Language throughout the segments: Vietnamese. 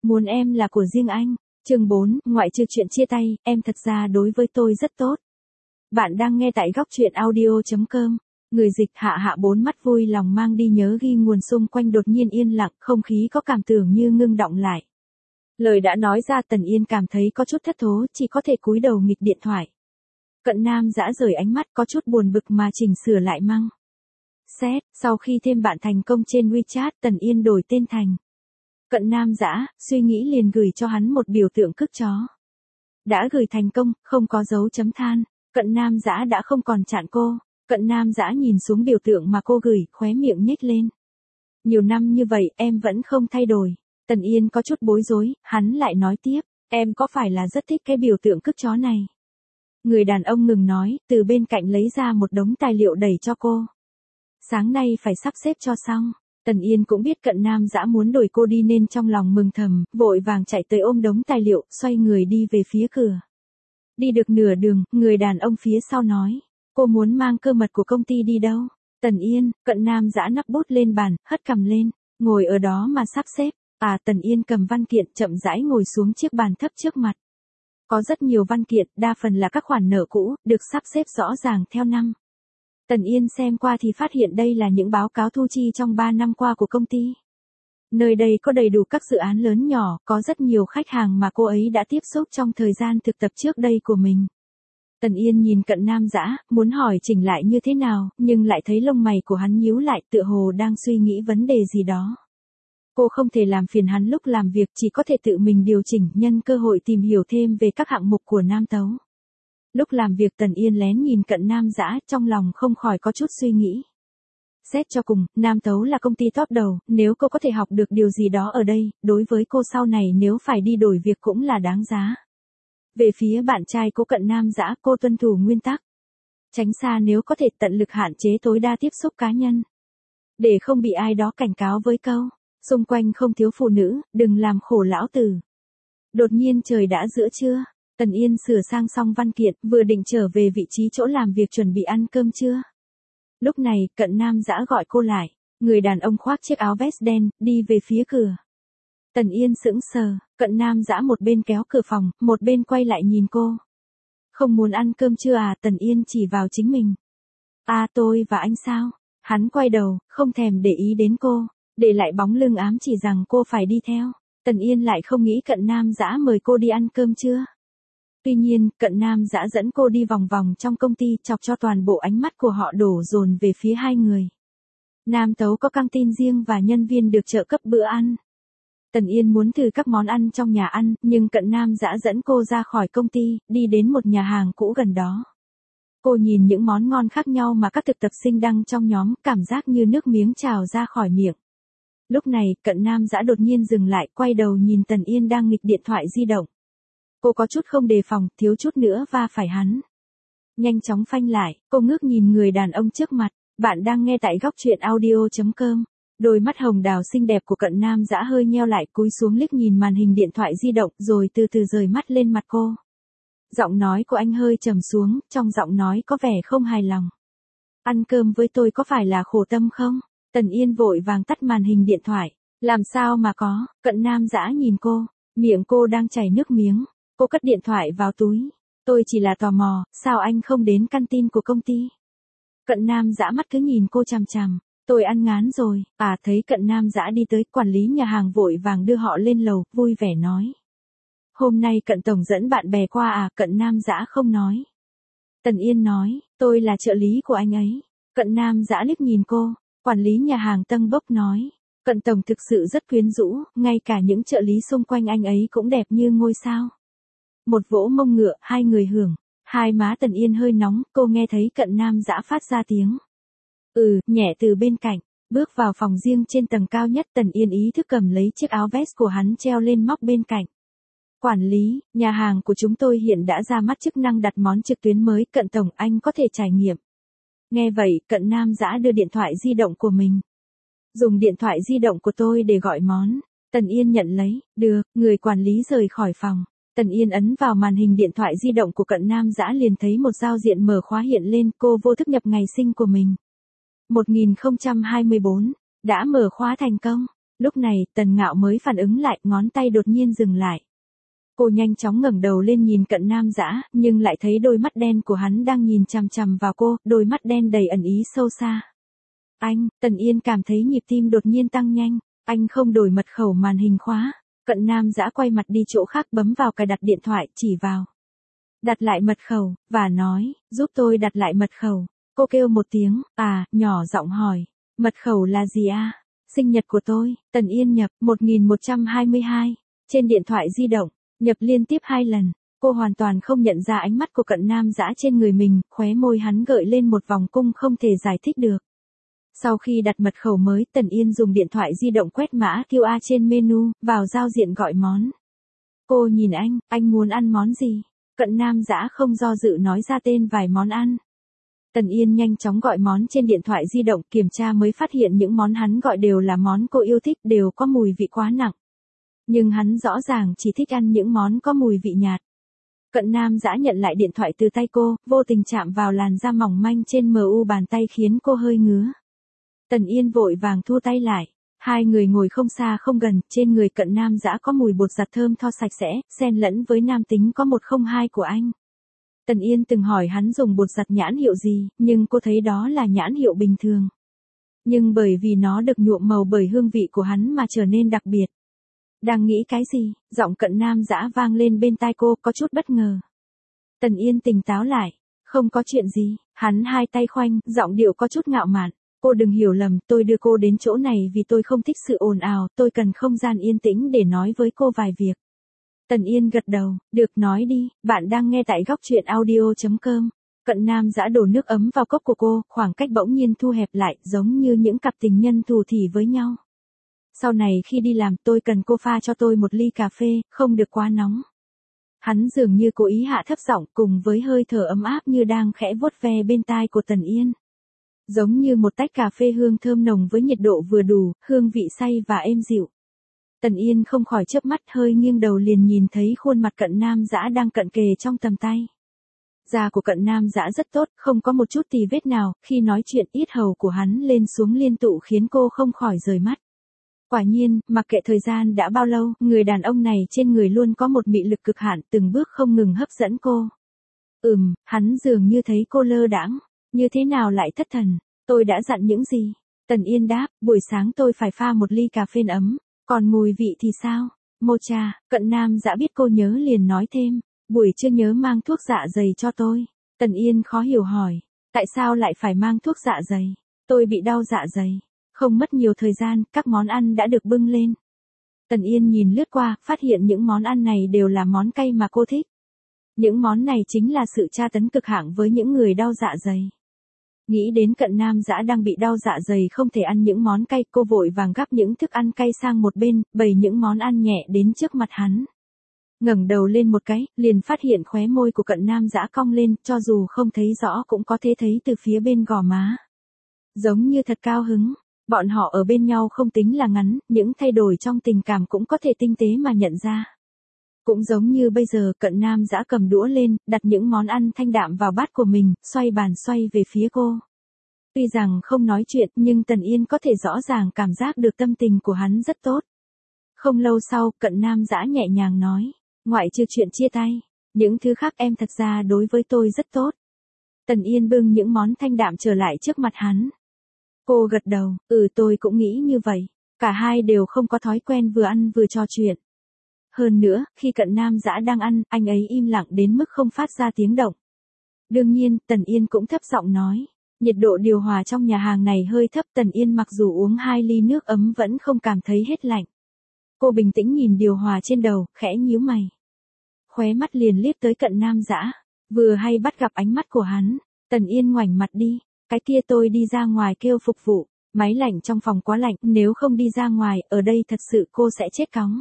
Muốn em là của riêng anh. Chương 4, ngoại trừ chuyện chia tay, em thật ra đối với tôi rất tốt. Bạn đang nghe tại góc truyện audio.com. Người dịch Hạ Hạ bốn mắt vui lòng mang đi nhớ ghi nguồn xung quanh đột nhiên yên lặng, không khí có cảm tưởng như ngưng đọng lại. Lời đã nói ra Tần Yên cảm thấy có chút thất thố, chỉ có thể cúi đầu nghịch điện thoại. Cận Nam dã rời ánh mắt có chút buồn bực mà chỉnh sửa lại măng. Xét, sau khi thêm bạn thành công trên WeChat, Tần Yên đổi tên thành Cận Nam dã, suy nghĩ liền gửi cho hắn một biểu tượng cức chó. Đã gửi thành công, không có dấu chấm than, Cận Nam dã đã không còn chặn cô. Cận Nam dã nhìn xuống biểu tượng mà cô gửi, khóe miệng nhếch lên. Nhiều năm như vậy em vẫn không thay đổi. Tần Yên có chút bối rối, hắn lại nói tiếp, em có phải là rất thích cái biểu tượng cức chó này? Người đàn ông ngừng nói, từ bên cạnh lấy ra một đống tài liệu đẩy cho cô. Sáng nay phải sắp xếp cho xong. Tần Yên cũng biết Cận Nam dã muốn đuổi cô đi nên trong lòng mừng thầm, vội vàng chạy tới ôm đống tài liệu, xoay người đi về phía cửa. Đi được nửa đường, người đàn ông phía sau nói, cô muốn mang cơ mật của công ty đi đâu? Tần Yên, Cận Nam dã nắp bút lên bàn, hất cằm lên, ngồi ở đó mà sắp xếp. Tần Yên cầm văn kiện chậm rãi ngồi xuống chiếc bàn thấp trước mặt. Có rất nhiều văn kiện, đa phần là các khoản nợ cũ, được sắp xếp rõ ràng theo năm. Tần Yên xem qua thì phát hiện đây là những báo cáo thu chi trong 3 năm qua của công ty. Nơi đây có đầy đủ các dự án lớn nhỏ, có rất nhiều khách hàng mà cô ấy đã tiếp xúc trong thời gian thực tập trước đây của mình. Tần Yên nhìn Cận Nam dã, muốn hỏi chỉnh lại như thế nào, nhưng lại thấy lông mày của hắn nhíu lại, tựa hồ đang suy nghĩ vấn đề gì đó. Cô không thể làm phiền hắn lúc làm việc, chỉ có thể tự mình điều chỉnh, nhân cơ hội tìm hiểu thêm về các hạng mục của Nam Tấu. Lúc làm việc Tần Yên lén nhìn Cận Nam dã, trong lòng không khỏi có chút suy nghĩ. Xét cho cùng, Nam Tấu là công ty top đầu, nếu cô có thể học được điều gì đó ở đây, đối với cô sau này nếu phải đi đổi việc cũng là đáng giá. Về phía bạn trai cô Cận Nam dã, cô tuân thủ nguyên tắc. Tránh xa nếu có thể, tận lực hạn chế tối đa tiếp xúc cá nhân. Để không bị ai đó cảnh cáo với câu, xung quanh không thiếu phụ nữ, đừng làm khổ lão tử. Đột nhiên trời đã giữa trưa. Tần Yên sửa sang xong văn kiện, vừa định trở về vị trí chỗ làm việc chuẩn bị ăn cơm trưa. Lúc này, Cận Nam dã gọi cô lại. Người đàn ông khoác chiếc áo vest đen, đi về phía cửa. Tần Yên sững sờ, Cận Nam dã một bên kéo cửa phòng, một bên quay lại nhìn cô. Không muốn ăn cơm trưa à? Tần Yên chỉ vào chính mình. Tôi và anh sao? Hắn quay đầu, không thèm để ý đến cô, để lại bóng lưng ám chỉ rằng cô phải đi theo. Tần Yên lại không nghĩ Cận Nam dã mời cô đi ăn cơm trưa. Tuy nhiên, Cận Nam dã dẫn cô đi vòng vòng trong công ty, chọc cho toàn bộ ánh mắt của họ đổ dồn về phía hai người. Nam Tấu có căng tin riêng và nhân viên được trợ cấp bữa ăn. Tần Yên muốn thử các món ăn trong nhà ăn, nhưng Cận Nam dã dẫn cô ra khỏi công ty, đi đến một nhà hàng cũ gần đó. Cô nhìn những món ngon khác nhau mà các thực tập sinh đăng trong nhóm, cảm giác như nước miếng trào ra khỏi miệng. Lúc này, Cận Nam dã đột nhiên dừng lại, quay đầu nhìn Tần Yên đang nghịch điện thoại di động. Cô có chút không đề phòng, thiếu chút nữa va phải hắn. Nhanh chóng phanh lại, cô ngước nhìn người đàn ông trước mặt. Bạn đang nghe tại góc truyện audio.com. Đôi mắt hồng đào xinh đẹp của Cận Nam dã hơi nheo lại, cúi xuống liếc nhìn màn hình điện thoại di động, rồi từ từ rời mắt lên mặt cô. Giọng nói của anh hơi trầm xuống, trong giọng nói có vẻ không hài lòng. Ăn cơm với tôi có phải là khổ tâm không? Tần Yên vội vàng tắt màn hình điện thoại. Làm sao mà có? Cận Nam dã nhìn cô, miệng cô đang chảy nước miếng. Cô cất điện thoại vào túi. Tôi chỉ là tò mò, sao anh không đến căn tin của công ty? Cận Nam dã mắt cứ nhìn cô chằm chằm. Tôi ăn ngán rồi. Thấy Cận Nam dã đi tới, quản lý nhà hàng vội vàng đưa họ lên lầu, vui vẻ nói. Hôm nay Cận tổng dẫn bạn bè qua à? Cận Nam dã không nói. Tần Yên nói, tôi là trợ lý của anh ấy. Cận Nam dã liếc nhìn cô, quản lý nhà hàng tâng bốc nói. Cận tổng thực sự rất quyến rũ, ngay cả những trợ lý xung quanh anh ấy cũng đẹp như ngôi sao. Một vỗ mông ngựa, hai người hưởng. Hai má Tần Yên hơi nóng, cô nghe thấy Cận Nam dã phát ra tiếng. Nhẹ từ bên cạnh. Bước vào phòng riêng trên tầng cao nhất, Tần Yên ý thức cầm lấy chiếc áo vest của hắn treo lên móc bên cạnh. Quản lý, nhà hàng của chúng tôi hiện đã ra mắt chức năng đặt món trực tuyến mới, Cận tổng anh có thể trải nghiệm. Nghe vậy, Cận Nam dã đưa điện thoại di động của mình. Dùng điện thoại di động của tôi để gọi món. Tần Yên nhận lấy, được, người quản lý rời khỏi phòng. Tần Yên ấn vào màn hình điện thoại di động của Cận Nam dã liền thấy một giao diện mở khóa hiện lên, cô vô thức nhập ngày sinh của mình. 1024, đã mở khóa thành công. Lúc này, Tần Ngạo mới phản ứng lại, ngón tay đột nhiên dừng lại. Cô nhanh chóng ngẩng đầu lên nhìn Cận Nam Dã, nhưng lại thấy đôi mắt đen của hắn đang nhìn chằm chằm vào cô, đôi mắt đen đầy ẩn ý sâu xa. Anh, Tần Yên cảm thấy nhịp tim đột nhiên tăng nhanh, anh không đổi mật khẩu màn hình khóa. Cận Nam Dã quay mặt đi chỗ khác bấm vào cài đặt điện thoại, chỉ vào. Đặt lại mật khẩu, và nói, giúp tôi đặt lại mật khẩu. Cô kêu một tiếng, nhỏ giọng hỏi, mật khẩu là gì a? Sinh nhật của tôi, Tần Yên nhập, 1122. Trên điện thoại di động, nhập liên tiếp 2 lần. Cô hoàn toàn không nhận ra ánh mắt của Cận Nam Dã trên người mình, khóe môi hắn gợi lên một vòng cung không thể giải thích được. Sau khi đặt mật khẩu mới, Tần Yên dùng điện thoại di động quét mã QR trên menu, vào giao diện gọi món. Cô nhìn anh muốn ăn món gì? Cận Nam Dã không do dự nói ra tên vài món ăn. Tần Yên nhanh chóng gọi món trên điện thoại di động, kiểm tra mới phát hiện những món hắn gọi đều là món cô yêu thích, đều có mùi vị quá nặng. Nhưng hắn rõ ràng chỉ thích ăn những món có mùi vị nhạt. Cận Nam Dã nhận lại điện thoại từ tay cô, vô tình chạm vào làn da mỏng manh trên mu bàn tay khiến cô hơi ngứa. Tần Yên vội vàng thu tay lại. Hai người ngồi không xa không gần, trên người Cận Nam Dã có mùi bột giặt thơm tho sạch sẽ, xen lẫn với nam tính có 102 của anh. Tần Yên từng hỏi hắn dùng bột giặt nhãn hiệu gì, nhưng cô thấy đó là nhãn hiệu bình thường. Nhưng bởi vì nó được nhuộm màu bởi hương vị của hắn mà trở nên đặc biệt. Đang nghĩ cái gì, giọng Cận Nam Dã vang lên bên tai cô, có chút bất ngờ. Tần Yên tỉnh táo lại, không có chuyện gì, hắn hai tay khoanh, giọng điệu có chút ngạo mạn. Cô đừng hiểu lầm, tôi đưa cô đến chỗ này vì tôi không thích sự ồn ào, tôi cần không gian yên tĩnh để nói với cô vài việc. Tần Yên gật đầu, được, nói đi, bạn đang nghe tại góc truyện audio.com. Cận Nam Dã đổ nước ấm vào cốc của cô, khoảng cách bỗng nhiên thu hẹp lại, giống như những cặp tình nhân thủ thỉ với nhau. Sau này khi đi làm tôi cần cô pha cho tôi một ly cà phê, không được quá nóng. Hắn dường như cố ý hạ thấp giọng, cùng với hơi thở ấm áp như đang khẽ vuốt ve bên tai của Tần Yên. Giống như một tách cà phê hương thơm nồng với nhiệt độ vừa đủ, hương vị say và êm dịu. Tần Yên không khỏi chớp mắt, hơi nghiêng đầu liền nhìn thấy khuôn mặt Cận Nam Dã đang cận kề trong tầm tay. Da của Cận Nam Dã rất tốt, không có một chút tì vết nào, khi nói chuyện yết hầu của hắn lên xuống liên tục khiến cô không khỏi rời mắt. Quả nhiên, mặc kệ thời gian đã bao lâu, người đàn ông này trên người luôn có một mị lực cực hạn, từng bước không ngừng hấp dẫn cô. Hắn dường như thấy cô lơ đãng, như thế nào lại thất thần, tôi đã dặn những gì? Tần Yên đáp, buổi sáng tôi phải pha một ly cà phê ấm, còn mùi vị thì sao? Mocha. Cận Nam Dã biết cô nhớ liền nói thêm, buổi trưa nhớ mang thuốc dạ dày cho tôi. Tần Yên khó hiểu hỏi, tại sao lại phải mang thuốc dạ dày? Tôi bị đau dạ dày. Không mất nhiều thời gian, các món ăn đã được bưng lên. Tần Yên nhìn lướt qua, phát hiện những món ăn này đều là món cay mà cô thích. Những món này chính là sự tra tấn cực hạng với những người đau dạ dày. Nghĩ đến Cận Nam Dã đang bị đau dạ dày không thể ăn những món cay, cô vội vàng gắp những thức ăn cay sang một bên, bày những món ăn nhẹ đến trước mặt hắn. Ngẩng đầu lên một cái, liền phát hiện khóe môi của Cận Nam Dã cong lên, cho dù không thấy rõ cũng có thể thấy từ phía bên gò má. Giống như thật cao hứng. Bọn họ ở bên nhau không tính là ngắn, những thay đổi trong tình cảm cũng có thể tinh tế mà nhận ra. Cũng giống như bây giờ, Cận Nam Dã cầm đũa lên, đặt những món ăn thanh đạm vào bát của mình, xoay bàn xoay về phía cô. Tuy rằng không nói chuyện, nhưng Tần Yên có thể rõ ràng cảm giác được tâm tình của hắn rất tốt. Không lâu sau, Cận Nam Dã nhẹ nhàng nói, ngoại trừ chuyện chia tay, những thứ khác em thật ra đối với tôi rất tốt. Tần Yên bưng những món thanh đạm trở lại trước mặt hắn. Cô gật đầu, tôi cũng nghĩ như vậy. Cả hai đều không có thói quen vừa ăn vừa trò chuyện. Hơn nữa, khi Cận Nam Dã đang ăn, anh ấy im lặng đến mức không phát ra tiếng động. Đương nhiên, Tần Yên cũng thấp giọng nói. Nhiệt độ điều hòa trong nhà hàng này hơi thấp, Tần Yên mặc dù uống 2 ly nước ấm vẫn không cảm thấy hết lạnh. Cô bình tĩnh nhìn điều hòa trên đầu, khẽ nhíu mày. Khóe mắt liền liếc tới Cận Nam Dã, vừa hay bắt gặp ánh mắt của hắn. Tần Yên ngoảnh mặt đi. Cái kia tôi đi ra ngoài kêu phục vụ, máy lạnh trong phòng quá lạnh, nếu không đi ra ngoài, ở đây thật sự cô sẽ chết cóng.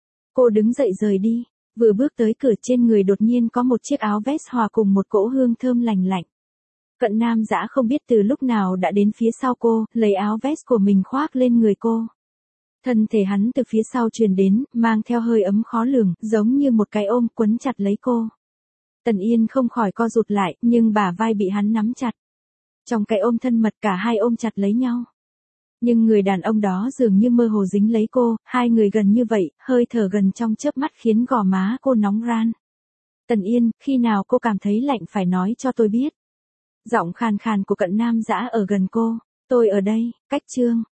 Cô đứng dậy rời đi, vừa bước tới cửa trên người đột nhiên có một chiếc áo vest hòa cùng một cỗ hương thơm lành lạnh. Cận Nam Dã không biết từ lúc nào đã đến phía sau cô, lấy áo vest của mình khoác lên người cô. Thân thể hắn từ phía sau truyền đến, mang theo hơi ấm khó lường, giống như một cái ôm quấn chặt lấy cô. Tần Yên không khỏi co rụt lại, nhưng bả vai bị hắn nắm chặt. Trong cái ôm thân mật cả hai ôm chặt lấy nhau. Nhưng người đàn ông đó dường như mơ hồ dính lấy cô, hai người gần như vậy, hơi thở gần trong chớp mắt khiến gò má cô nóng ran. Tần Yên, khi nào cô cảm thấy lạnh phải nói cho tôi biết. Giọng khàn khàn của Cận Nam Dã ở gần cô. Tôi ở đây, cách Trương.